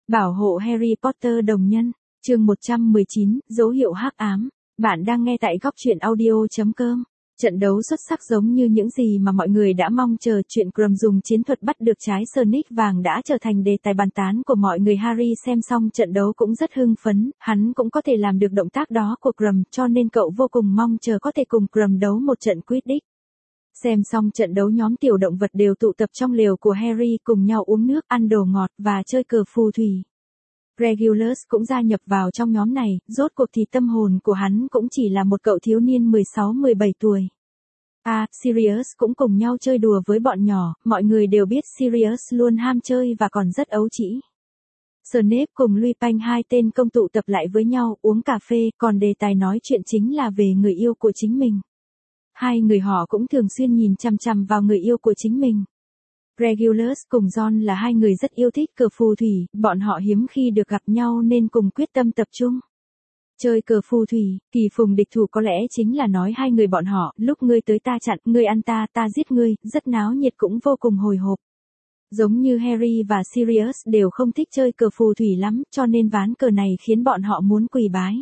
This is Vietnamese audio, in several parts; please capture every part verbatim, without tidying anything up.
Bảo hộ Harry Potter đồng nhân, chương một trăm mười chín, dấu hiệu hắc ám. Bạn đang nghe tại góc truyện audio chấm com. Trận đấu xuất sắc giống như những gì mà mọi người đã mong chờ, chuyện Krum dùng chiến thuật bắt được trái Sonic vàng đã trở thành đề tài bàn tán của mọi người. Harry xem xong trận đấu cũng rất hưng phấn, hắn cũng có thể làm được động tác đó của Krum, cho nên cậu vô cùng mong chờ có thể cùng Krum đấu một trận Quidditch. Xem xong trận đấu, nhóm tiểu động vật đều tụ tập trong lều của Harry, cùng nhau uống nước, ăn đồ ngọt và chơi cờ phù thủy. Regulus cũng gia nhập vào trong nhóm này, rốt cuộc thì tâm hồn của hắn cũng chỉ là một cậu thiếu niên mười sáu mười bảy tuổi. À, Sirius cũng cùng nhau chơi đùa với bọn nhỏ, mọi người đều biết Sirius luôn ham chơi và còn rất ấu trĩ. Snape cùng Lupin, hai tên công tụ tập lại với nhau uống cà phê, còn đề tài nói chuyện chính là về người yêu của chính mình. Hai người họ cũng thường xuyên nhìn chằm chằm vào người yêu của chính mình. Regulus cùng Ron là hai người rất yêu thích cờ phù thủy, bọn họ hiếm khi được gặp nhau nên cùng quyết tâm tập trung chơi cờ phù thủy. Kỳ phùng địch thủ có lẽ chính là nói hai người bọn họ, lúc ngươi tới ta chặn, ngươi ăn ta, ta giết ngươi, rất náo nhiệt cũng vô cùng hồi hộp. Giống như Harry và Sirius đều không thích chơi cờ phù thủy lắm, cho nên ván cờ này khiến bọn họ muốn quỳ bái.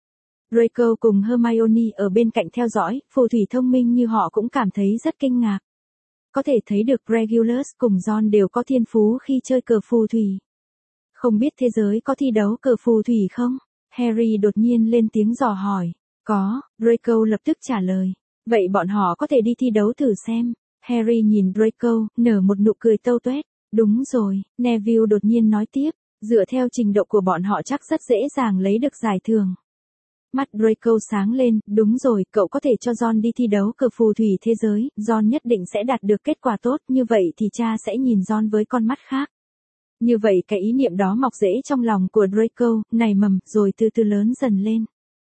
Draco cùng Hermione ở bên cạnh theo dõi, phù thủy thông minh như họ cũng cảm thấy rất kinh ngạc. Có thể thấy được Regulus cùng Ron đều có thiên phú khi chơi cờ phù thủy. Không biết thế giới có thi đấu cờ phù thủy không? Harry đột nhiên lên tiếng dò hỏi. Có, Draco lập tức trả lời. Vậy bọn họ có thể đi thi đấu thử xem. Harry nhìn Draco, nở một nụ cười tâu tuét. Đúng rồi, Neville đột nhiên nói tiếp. Dựa theo trình độ của bọn họ chắc rất dễ dàng lấy được giải thưởng. Mắt Draco sáng lên, đúng rồi, cậu có thể cho Ron đi thi đấu cờ phù thủy thế giới, Ron nhất định sẽ đạt được kết quả tốt, như vậy thì cha sẽ nhìn Ron với con mắt khác. Như vậy cái ý niệm đó mọc rễ trong lòng của Draco, nảy mầm, rồi từ từ lớn dần lên.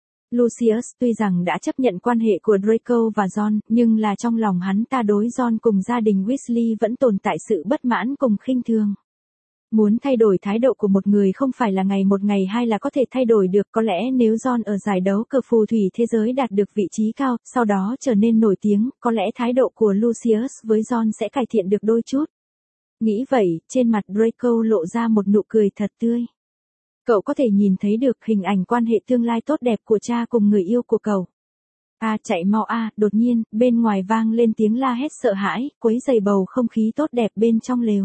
Lucius tuy rằng đã chấp nhận quan hệ của Draco và Ron, nhưng là trong lòng hắn ta đối Ron cùng gia đình Weasley vẫn tồn tại sự bất mãn cùng khinh thường. Muốn thay đổi thái độ của một người không phải là ngày một ngày hai là có thể thay đổi được, có lẽ nếu Ron ở giải đấu cờ phù thủy thế giới đạt được vị trí cao, sau đó trở nên nổi tiếng, có lẽ thái độ của Lucius với Ron sẽ cải thiện được đôi chút. Nghĩ vậy, trên mặt Draco lộ ra một nụ cười thật tươi. Cậu có thể nhìn thấy được hình ảnh quan hệ tương lai tốt đẹp của cha cùng người yêu của cậu. À, chạy mau a, à, đột nhiên, bên ngoài vang lên tiếng la hét sợ hãi, quấy rầy bầu không khí tốt đẹp bên trong lều.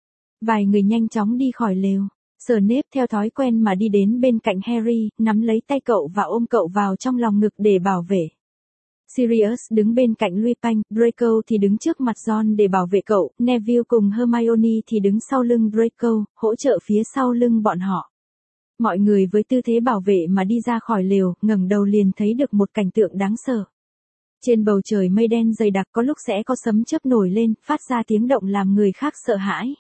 Vài người nhanh chóng đi khỏi lều. Snape theo thói quen mà đi đến bên cạnh Harry, nắm lấy tay cậu và ôm cậu vào trong lòng ngực để bảo vệ. Sirius đứng bên cạnh Lupin, Draco thì đứng trước mặt Ron để bảo vệ cậu, Neville cùng Hermione thì đứng sau lưng Draco, hỗ trợ phía sau lưng bọn họ. Mọi người với tư thế bảo vệ mà đi ra khỏi lều, ngẩng đầu liền thấy được một cảnh tượng đáng sợ. Trên bầu trời mây đen dày đặc, có lúc sẽ có sấm chớp nổi lên, phát ra tiếng động làm người khác sợ hãi.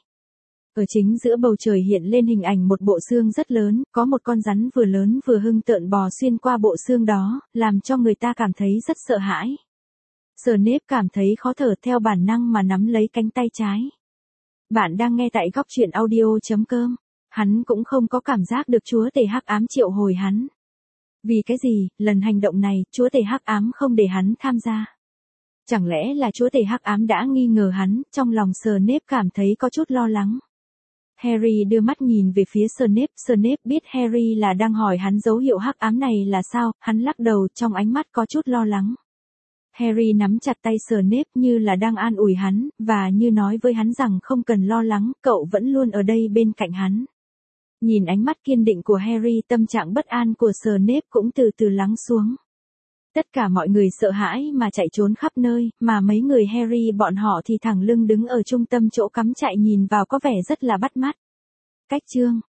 Ở chính giữa bầu trời hiện lên hình ảnh một bộ xương rất lớn, có một con rắn vừa lớn vừa hung tợn bò xuyên qua bộ xương đó, làm cho người ta cảm thấy rất sợ hãi. Snape cảm thấy khó thở, theo bản năng mà nắm lấy cánh tay trái. Bạn đang nghe tại góc truyện audio chấm com. Hắn cũng không có cảm giác được chúa tể hắc ám triệu hồi hắn. Vì cái gì, lần hành động này, chúa tể hắc ám không để hắn tham gia? Chẳng lẽ là chúa tể hắc ám đã nghi ngờ hắn? Trong lòng Snape cảm thấy có chút lo lắng. Harry đưa mắt nhìn về phía Snape, Snape biết Harry là đang hỏi hắn dấu hiệu hắc ám này là sao, hắn lắc đầu, trong ánh mắt có chút lo lắng. Harry nắm chặt tay Snape như là đang an ủi hắn, và như nói với hắn rằng không cần lo lắng, cậu vẫn luôn ở đây bên cạnh hắn. Nhìn ánh mắt kiên định của Harry, tâm trạng bất an của Snape cũng từ từ lắng xuống. Tất cả mọi người sợ hãi mà chạy trốn khắp nơi, mà mấy người Harry bọn họ thì thẳng lưng đứng ở trung tâm chỗ cắm trại nhìn vào có vẻ rất là bắt mắt. Cách chương